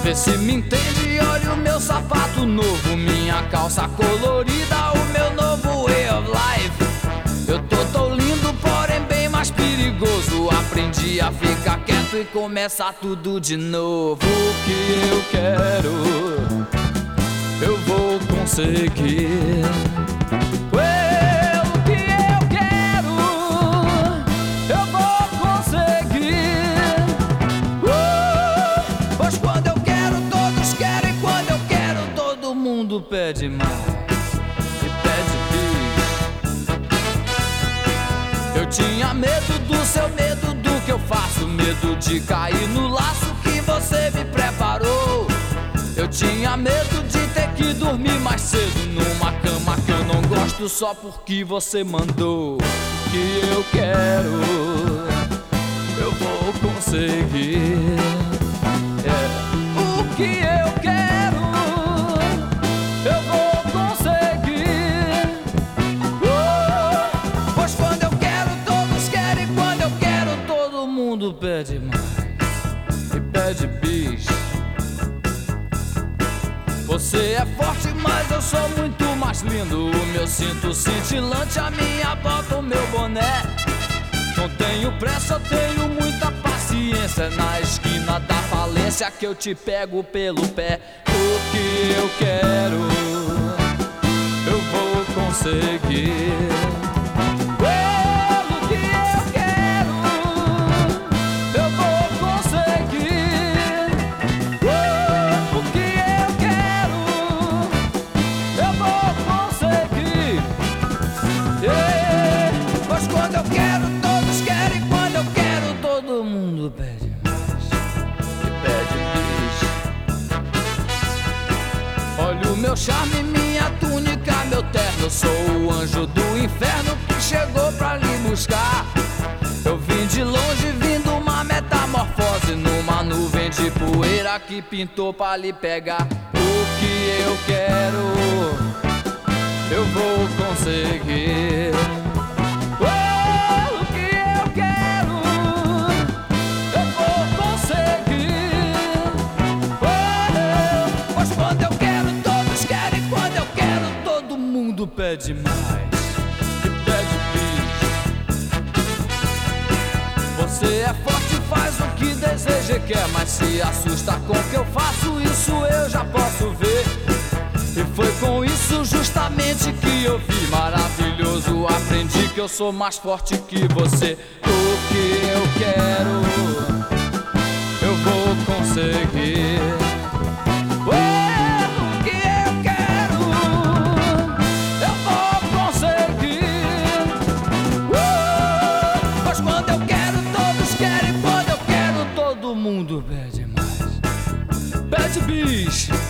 Vê se me entende, olha o meu sapato novo, minha calça colorida, o meu novo way of life. Eu tô lindo, porém bem mais perigoso. Aprendi a ficar quieto e começar tudo de novo. O que eu quero, eu vou conseguir. O que eu quero, eu vou conseguir. Pois quando eu quero, todos querem. Quando eu quero, todo mundo pede mais e pede bis. Eu tinha medo do seu medo do que eu faço, medo de cair no laço que você me preparou. Eu tinha medo de ter que dormir mais cedo numa cama que eu não gosto só porque você mandou. O que eu quero, eu vou conseguir. O que eu quero, eu vou conseguir. Pois quando eu quero, todos querem. Quando eu quero, todo mundo pede mais e pede bis. Você é forte, mas eu sou muito mais lindo. O meu cinto cintilante, a minha bota, o meu boné. Não tenho pressa, eu tenho muita paciência. Na esquina da falência que eu te pego pelo pé. O que eu quero, eu vou conseguir. O que eu quero, eu vou conseguir. O que eu quero, eu vou conseguir. Pois quando eu quero, todos querem. Quando eu quero, todo mundo pede mais e pede bis. Olha o meu charme, minha túnica, meu terno. Eu sou o anjo do inferno que chegou pra lhe buscar. Eu vim de longe, vindo uma metamorfose, numa nuvem de poeira que pintou pra lhe pegar. O que eu quero, eu vou conseguir. O que eu quero, eu vou conseguir. Pois quando eu quero, todos querem. Quando eu quero, todo mundo pede mais e pede bis. Você é forte, faz o que deseja e quer, mas se assusta com o que eu faço, isso eu já posso ver. E foi com isso justamente que eu vi. Maravilhoso, aprendi que eu sou mais forte que você. O que eu quero, eu vou conseguir. O que eu quero, eu vou conseguir. Pois quando eu quero, todos querem. Quando eu quero, todo mundo pede mais, pede bis.